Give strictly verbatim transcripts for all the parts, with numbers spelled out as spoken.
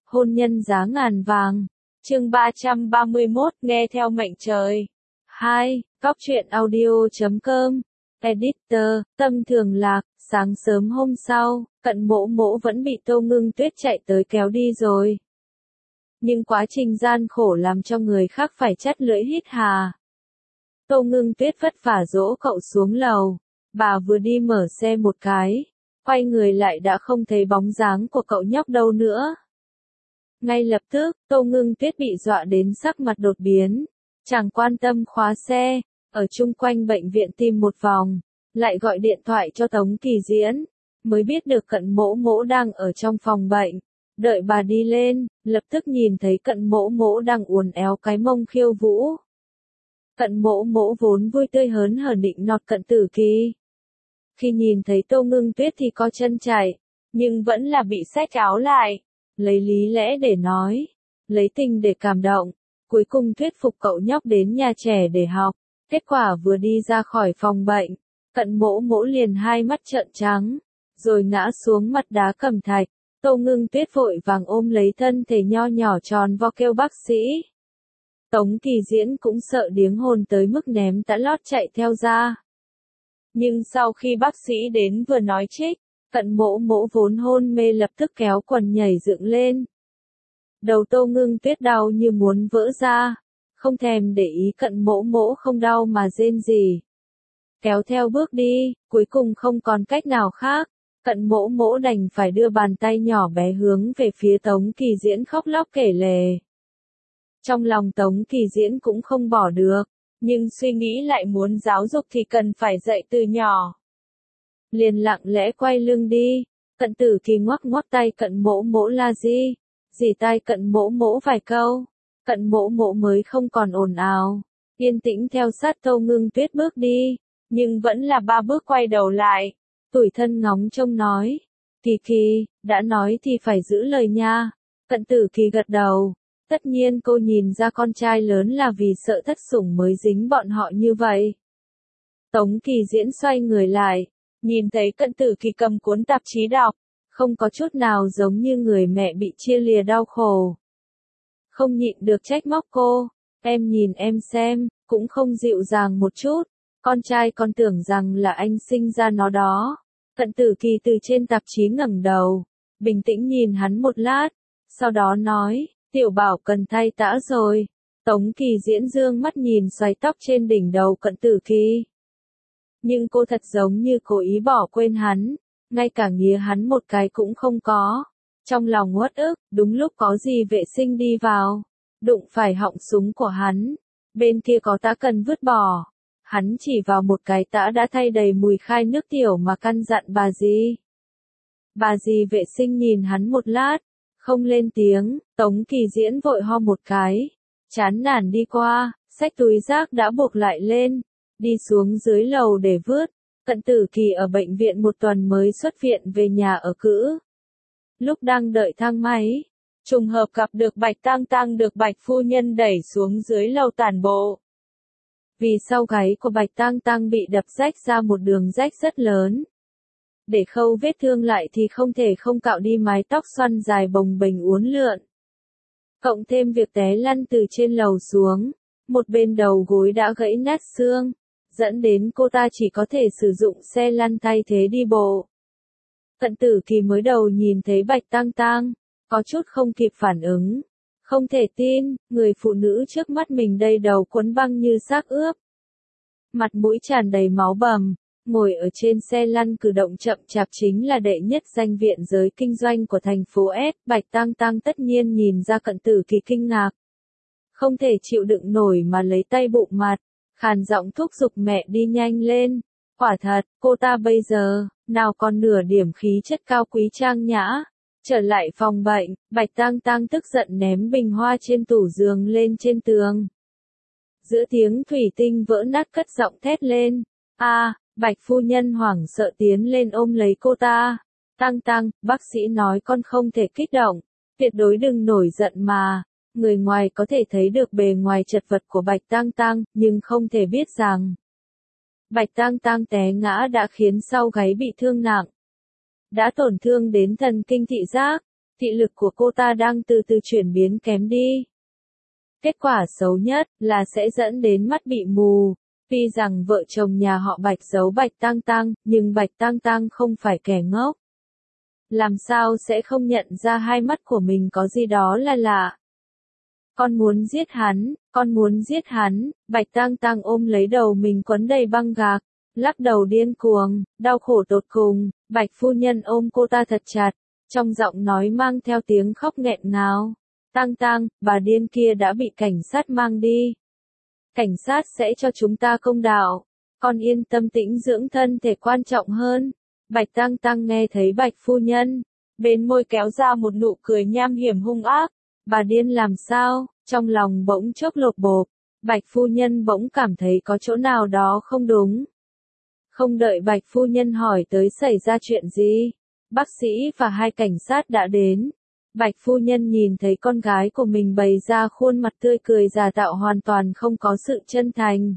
Hôn nhân giá ngàn vàng. Chương ba trăm ba mươi mốt, nghe theo mệnh trời. hai. Cóc truyện audio chấm com. Editor, Tâm Thường Lạc. Sáng sớm hôm sau, Cận Mỗ Mỗ vẫn bị Tô Ngưng Tuyết chạy tới kéo đi rồi. Nhưng quá trình gian khổ làm cho người khác phải chắt lưỡi hít hà. Tô Ngưng Tuyết vất vả dỗ cậu xuống lầu. Bà vừa đi mở xe một cái, quay người lại đã không thấy bóng dáng của cậu nhóc đâu nữa. Ngay lập tức, Tô Ngưng Tuyết bị dọa đến sắc mặt đột biến. Chẳng quan tâm khóa xe, ở chung quanh bệnh viện tìm một vòng, lại gọi điện thoại cho Tống Kỳ Diễn, mới biết được Cận Mỗ Mỗ đang ở trong phòng bệnh. Đợi bà đi lên, lập tức nhìn thấy Cận Mỗ Mỗ đang uốn éo cái mông khiêu vũ. Cận Mỗ Mỗ vốn vui tươi hớn hở định nọt Cận Tử Kỳ. Khi nhìn thấy Tô Ngưng Tuyết thì co chân chạy, nhưng vẫn là bị xách áo lại, lấy lý lẽ để nói, lấy tình để cảm động, cuối cùng thuyết phục cậu nhóc đến nhà trẻ để học. Kết quả vừa đi ra khỏi phòng bệnh, Cận Mỗ Mỗ liền hai mắt trợn trắng, rồi ngã xuống mặt đá cẩm thạch. Tô Ngưng Tuyết vội vàng ôm lấy thân thể nho nhỏ tròn vo kêu bác sĩ. Tống Kỳ Diễn cũng sợ điếng hồn tới mức ném tã lót chạy theo ra. Nhưng sau khi bác sĩ đến vừa nói trích, Cận Mỗ Mỗ vốn hôn mê lập tức kéo quần nhảy dựng lên. Đầu Tô Ngưng Tuyết đau như muốn vỡ ra, không thèm để ý Cận Mỗ Mỗ không đau mà rên rỉ. Kéo theo bước đi, cuối cùng không còn cách nào khác, Cận Mỗ Mỗ đành phải đưa bàn tay nhỏ bé hướng về phía Tống Kỳ Diễn khóc lóc kể lể. Trong lòng Tống Kỳ Diễn cũng không bỏ được, nhưng suy nghĩ lại muốn giáo dục thì cần phải dạy từ nhỏ. Liền lặng lẽ quay lưng đi, Cận Tử Kỳ ngoắc ngoắc tay Cận Mỗ Mỗ la gì, dì tai Cận Mỗ Mỗ vài câu, Cận Mỗ Mỗ mới không còn ồn ào, yên tĩnh theo sát Tô Ngưng Tuyết bước đi, nhưng vẫn là ba bước quay đầu lại, tủi thân ngóng trông nói, Kỳ Kỳ, đã nói thì phải giữ lời nha. Cận Tử Kỳ gật đầu, tất nhiên cô nhìn ra con trai lớn là vì sợ thất sủng mới dính bọn họ như vậy. Tống Kỳ Diễn xoay người lại, nhìn thấy Cận Tử Kỳ cầm cuốn tạp chí đọc, không có chút nào giống như người mẹ bị chia lìa đau khổ. Không nhịn được trách móc cô, em nhìn em xem, cũng không dịu dàng một chút, con trai con tưởng rằng là anh sinh ra nó đó. Cận Tử Kỳ từ trên tạp chí ngẩng đầu, bình tĩnh nhìn hắn một lát, sau đó nói, tiểu bảo cần thay tã rồi. Tống Kỳ Diễn dương mắt nhìn xoáy tóc trên đỉnh đầu Cận Tử Kỳ. Nhưng cô thật giống như cố ý bỏ quên hắn, ngay cả nghía hắn một cái cũng không có. Trong lòng uất ức, đúng lúc có gì vệ sinh đi vào, đụng phải họng súng của hắn, bên kia có tã cần vứt bỏ. Hắn chỉ vào một cái tã đã thay đầy mùi khai nước tiểu mà căn dặn bà dì. Bà dì vệ sinh nhìn hắn một lát, không lên tiếng. Tống Kỳ Diễn vội ho một cái, chán nản đi qua, xách túi rác đã buộc lại lên, đi xuống dưới lầu để vứt. Cận Tử Kỳ ở bệnh viện một tuần mới xuất viện về nhà ở cữ. Lúc đang đợi thang máy, trùng hợp gặp được Bạch Tang Tang được Bạch phu nhân đẩy xuống dưới lầu tản bộ. Vì sau gáy của Bạch Tang Tang bị đập rách ra một đường rách rất lớn. Để khâu vết thương lại thì không thể không cạo đi mái tóc xoăn dài bồng bềnh uốn lượn. Cộng thêm việc té lăn từ trên lầu xuống, một bên đầu gối đã gãy nát xương, dẫn đến cô ta chỉ có thể sử dụng xe lăn thay thế đi bộ. Cận Tử Kỳ mới đầu nhìn thấy Bạch Tang Tang, có chút không kịp phản ứng. Không thể tin, người phụ nữ trước mắt mình đây đầu quấn băng như xác ướp. Mặt mũi tràn đầy máu bầm, ngồi ở trên xe lăn cử động chậm chạp chính là đệ nhất danh viện giới kinh doanh của thành phố S. Bạch Tang Tang tất nhiên nhìn ra Cận Tử Kỳ kinh ngạc. Không thể chịu đựng nổi mà lấy tay bụng mặt, khàn giọng thúc giục mẹ đi nhanh lên. Quả thật, cô ta bây giờ, nào còn nửa điểm khí chất cao quý trang nhã. Trở lại phòng bệnh, Bạch Tang Tang tức giận ném bình hoa trên tủ giường lên trên tường. Giữa tiếng thủy tinh vỡ nát cất giọng thét lên. A, à, Bạch phu nhân hoảng sợ tiến lên ôm lấy cô ta. Tang Tang, bác sĩ nói con không thể kích động, tuyệt đối đừng nổi giận mà. Người ngoài có thể thấy được bề ngoài chật vật của Bạch Tang Tang, nhưng không thể biết rằng Bạch Tang Tang té ngã đã khiến sau gáy bị thương nặng. Đã tổn thương đến thần kinh thị giác, Thị lực của cô ta đang từ từ chuyển biến kém đi. Kết quả xấu nhất là sẽ dẫn đến mắt bị mù. Tuy rằng vợ chồng nhà họ Bạch giấu Bạch Tang Tang, nhưng Bạch Tang Tang không phải kẻ ngốc. Làm sao sẽ không nhận ra hai mắt của mình có gì đó là lạ. Con muốn giết hắn, con muốn giết hắn, Bạch Tang Tang ôm lấy đầu mình quấn đầy băng gạc, lắc đầu điên cuồng, đau khổ tột cùng. Bạch phu nhân ôm cô ta thật chặt, trong giọng nói mang theo tiếng khóc nghẹn ngào. Tang Tang, bà điên kia đã bị cảnh sát mang đi. Cảnh sát sẽ cho chúng ta công đạo. Con yên tâm tĩnh dưỡng thân thể quan trọng hơn. Bạch Tang Tang nghe thấy Bạch phu nhân, bên môi kéo ra một nụ cười nham hiểm hung ác. Bà điên làm sao? Trong lòng bỗng chốc lột bột. Bạch phu nhân bỗng cảm thấy có chỗ nào đó không đúng. Không đợi Bạch phu nhân hỏi tới xảy ra chuyện gì, bác sĩ và hai cảnh sát đã đến. Bạch phu nhân nhìn thấy con gái của mình bày ra khuôn mặt tươi cười giả tạo hoàn toàn không có sự chân thành.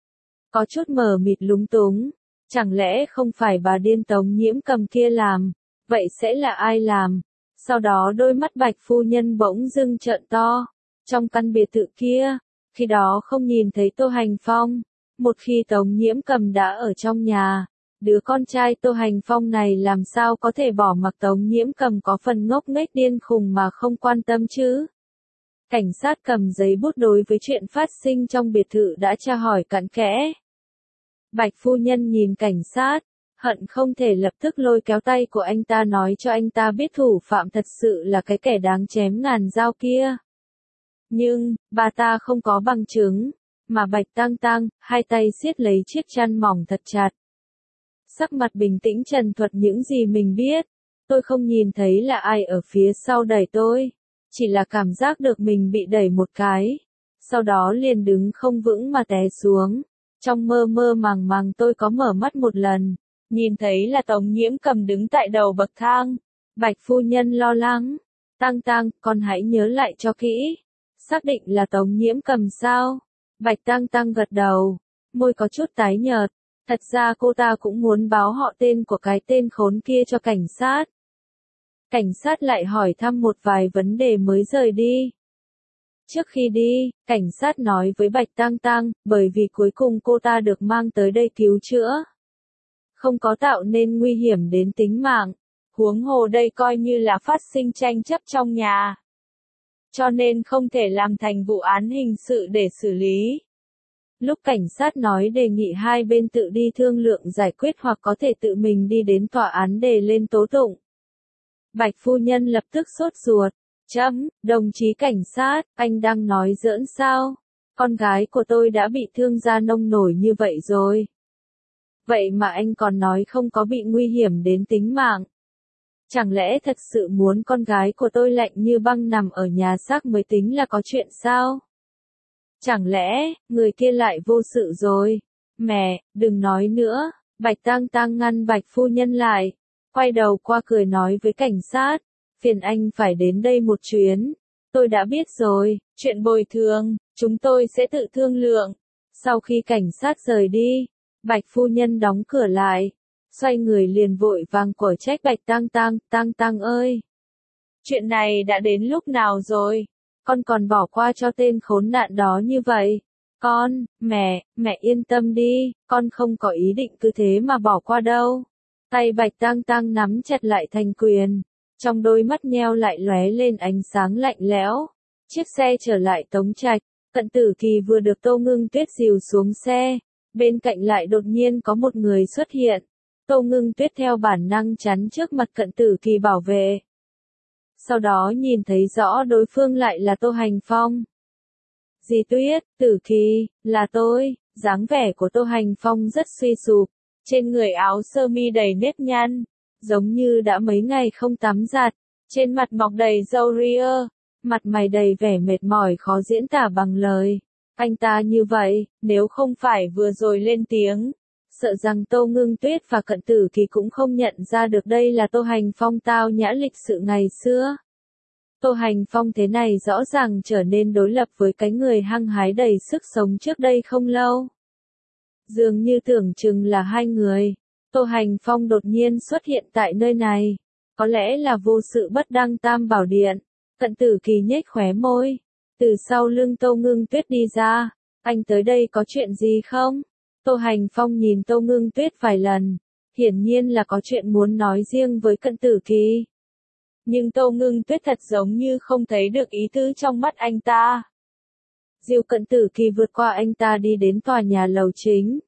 Có chút mờ mịt lúng túng. Chẳng lẽ không phải bà điên Tống Nhiễm Cầm kia làm? Vậy sẽ là ai làm? Sau đó đôi mắt Bạch phu nhân bỗng dưng trợn to. Trong căn biệt thự kia, khi đó không nhìn thấy Tô Hành Phong. Một khi Tống Nhiễm Cầm đã ở trong nhà, đứa con trai Tô Hành Phong này làm sao có thể bỏ mặc Tống Nhiễm Cầm có phần ngốc nghếch điên khùng mà không quan tâm chứ? Cảnh sát cầm giấy bút đối với chuyện phát sinh trong biệt thự đã tra hỏi cặn kẽ. Bạch phu nhân nhìn cảnh sát, hận không thể lập tức lôi kéo tay của anh ta nói cho anh ta biết thủ phạm thật sự là cái kẻ đáng chém ngàn dao kia. Nhưng, bà ta không có bằng chứng, mà Bạch Tang Tang, hai tay siết lấy chiếc chăn mỏng thật chặt. Sắc mặt bình tĩnh trần thuật những gì mình biết. Tôi không nhìn thấy là ai ở phía sau đẩy tôi, chỉ là cảm giác được mình bị đẩy một cái. Sau đó liền đứng không vững mà té xuống. Trong mơ mơ màng màng tôi có mở mắt một lần, nhìn thấy là Tống Nhiễm Cầm đứng tại đầu bậc thang. Bạch phu nhân lo lắng, Tang Tang, con hãy nhớ lại cho kỹ. Xác định là Tống Nhiễm Cầm sao? Bạch Tang Tang gật đầu, môi có chút tái nhợt. Thật ra cô ta cũng muốn báo họ tên của cái tên khốn kia cho cảnh sát. Cảnh sát lại hỏi thăm một vài vấn đề mới rời đi. Trước khi đi, cảnh sát nói với Bạch Tang Tang, bởi vì cuối cùng cô ta được mang tới đây cứu chữa. Không có tạo nên nguy hiểm đến tính mạng. Huống hồ đây coi như là phát sinh tranh chấp trong nhà. Cho nên không thể làm thành vụ án hình sự để xử lý. Lúc cảnh sát nói đề nghị hai bên tự đi thương lượng giải quyết hoặc có thể tự mình đi đến tòa án đề lên tố tụng. Bạch phu nhân lập tức sốt ruột. Chấm, đồng chí cảnh sát, anh đang nói giỡn sao? Con gái của tôi đã bị thương da nông nổi như vậy rồi. Vậy mà anh còn nói không có bị nguy hiểm đến tính mạng. Chẳng lẽ thật sự muốn con gái của tôi lạnh như băng nằm ở nhà xác mới tính là có chuyện sao? Chẳng lẽ, người kia lại vô sự rồi? Mẹ, đừng nói nữa. Bạch Tang Tang ngăn Bạch phu nhân lại. Quay đầu qua cười nói với cảnh sát. Phiền anh phải đến đây một chuyến. Tôi đã biết rồi, chuyện bồi thường, chúng tôi sẽ tự thương lượng. Sau khi cảnh sát rời đi, Bạch phu nhân đóng cửa lại. Xoay người liền vội vàng quở trách Bạch Tang Tang, Tang Tang ơi. Chuyện này đã đến lúc nào rồi? Con còn bỏ qua cho tên khốn nạn đó như vậy. Con, mẹ, mẹ yên tâm đi, con không có ý định cứ thế mà bỏ qua đâu. Tay Bạch Tang Tang nắm chặt lại thành quyền. Trong đôi mắt nheo lại lóe lên ánh sáng lạnh lẽo. Chiếc xe trở lại Tống Trạch, Cận Tử Kỳ vừa được Tô Ngưng Tuyết dìu xuống xe. Bên cạnh lại đột nhiên có một người xuất hiện. Tô Ngưng Tuyết theo bản năng chắn trước mặt Cận Tử Kỳ bảo vệ. Sau đó nhìn thấy rõ đối phương lại là Tô Hành Phong. Dì Tuyết, Tử Kỳ, là tôi. Dáng vẻ của Tô Hành Phong rất suy sụp. Trên người áo sơ mi đầy nếp nhăn. Giống như đã mấy ngày không tắm giặt. Trên mặt mọc đầy râu ria. Mặt mày đầy vẻ mệt mỏi khó diễn tả bằng lời. Anh ta như vậy, nếu không phải vừa rồi lên tiếng. Sợ rằng Tô Ngưng Tuyết và Cận Tử Kỳ cũng không nhận ra được đây là Tô Hành Phong tao nhã lịch sự ngày xưa. Tô Hành Phong thế này rõ ràng trở nên đối lập với cái người hăng hái đầy sức sống trước đây không lâu. Dường như tưởng chừng là hai người. Tô Hành Phong đột nhiên xuất hiện tại nơi này. Có lẽ là vô sự bất đăng tam bảo điện. Cận Tử Kỳ nhếch khóe môi. Từ sau lưng Tô Ngưng Tuyết đi ra. Anh tới đây có chuyện gì không? Tô Hành Phong nhìn Tô Ngưng Tuyết vài lần. Hiển nhiên là có chuyện muốn nói riêng với Cận Tử Kỳ. Nhưng Tô Ngưng Tuyết thật giống như không thấy được ý tứ trong mắt anh ta. Dìu Cận Tử Kỳ vượt qua anh ta đi đến tòa nhà lầu chính.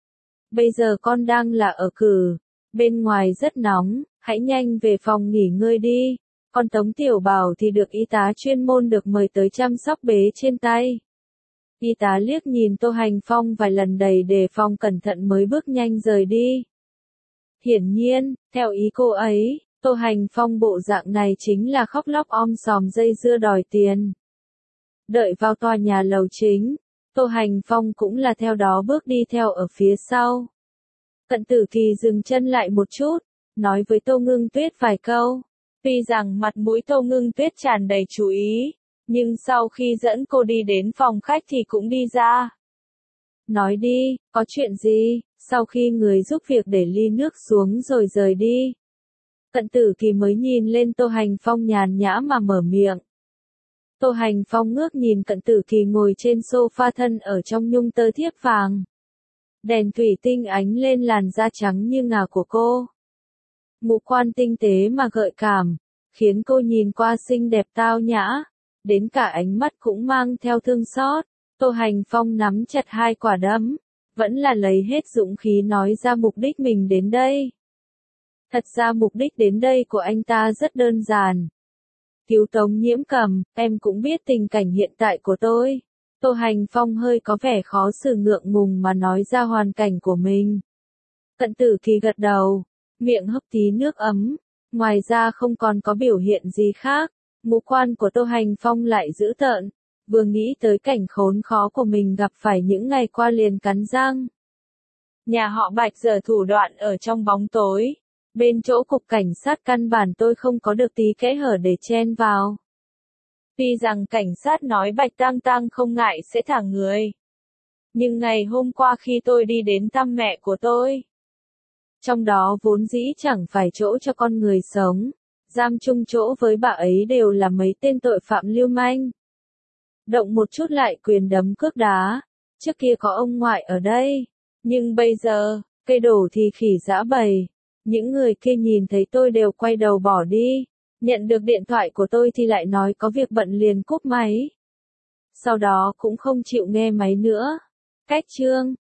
Bây giờ con đang là ở cử. Bên ngoài rất nóng, hãy nhanh về phòng nghỉ ngơi đi. Con Tống Tiểu Bảo thì được y tá chuyên môn được mời tới chăm sóc bế trên tay. Y tá liếc nhìn Tô Hành Phong vài lần đầy đề phòng cẩn thận mới bước nhanh rời đi. Hiển nhiên, theo ý cô ấy, Tô Hành Phong bộ dạng này chính là khóc lóc om sòm dây dưa đòi tiền. Đợi vào tòa nhà lầu chính, Tô Hành Phong cũng là theo đó bước đi theo ở phía sau. Cận Tử Kỳ dừng chân lại một chút, nói với Tô Ngưng Tuyết vài câu. Tuy rằng mặt mũi Tô Ngưng Tuyết tràn đầy chú ý, nhưng sau khi dẫn cô đi đến phòng khách thì cũng đi ra. Nói đi, có chuyện gì? Sau khi người giúp việc để ly nước xuống rồi rời đi. Cận Tử Kỳ mới nhìn lên Tô Hành Phong nhàn nhã mà mở miệng. Tô Hành Phong ngước nhìn Cận Tử Kỳ ngồi trên sofa thân ở trong nhung tơ thiếp vàng. Đèn thủy tinh ánh lên làn da trắng như ngà của cô. Ngũ quan tinh tế mà gợi cảm, khiến cô nhìn qua xinh đẹp tao nhã, đến cả ánh mắt cũng mang theo thương xót. Tô Hành Phong nắm chặt hai quả đấm, vẫn là lấy hết dũng khí nói ra mục đích mình đến đây. Thật ra mục đích đến đây của anh ta rất đơn giản. Cứu Tống Nhiễm Cầm, em cũng biết tình cảnh hiện tại của tôi. Tô Hành Phong hơi có vẻ khó xử ngượng ngùng mà nói ra hoàn cảnh của mình. Cận Tử Kỳ gật đầu, miệng hấp tí nước ấm, ngoài ra không còn có biểu hiện gì khác. Ngũ quan của Tô Hành Phong lại dữ tợn, vừa nghĩ tới cảnh khốn khó của mình gặp phải những ngày qua liền cắn răng. Nhà họ Bạch giờ thủ đoạn ở trong bóng tối. Bên chỗ cục cảnh sát căn bản tôi không có được tí kẽ hở để chen vào. Tuy rằng cảnh sát nói Bạch Tang Tang không ngại sẽ thả người. Nhưng ngày hôm qua khi tôi đi đến thăm mẹ của tôi. Trong đó vốn dĩ chẳng phải chỗ cho con người sống. Giam chung chỗ với bà ấy đều là mấy tên tội phạm lưu manh. Động một chút lại quyền đấm cước đá. Trước kia có ông ngoại ở đây. Nhưng bây giờ, cây đổ thì khỉ giã bầy. Những người kia nhìn thấy tôi đều quay đầu bỏ đi. Nhận được điện thoại của tôi thì lại nói có việc bận liền cúp máy. Sau đó cũng không chịu nghe máy nữa. Cách chương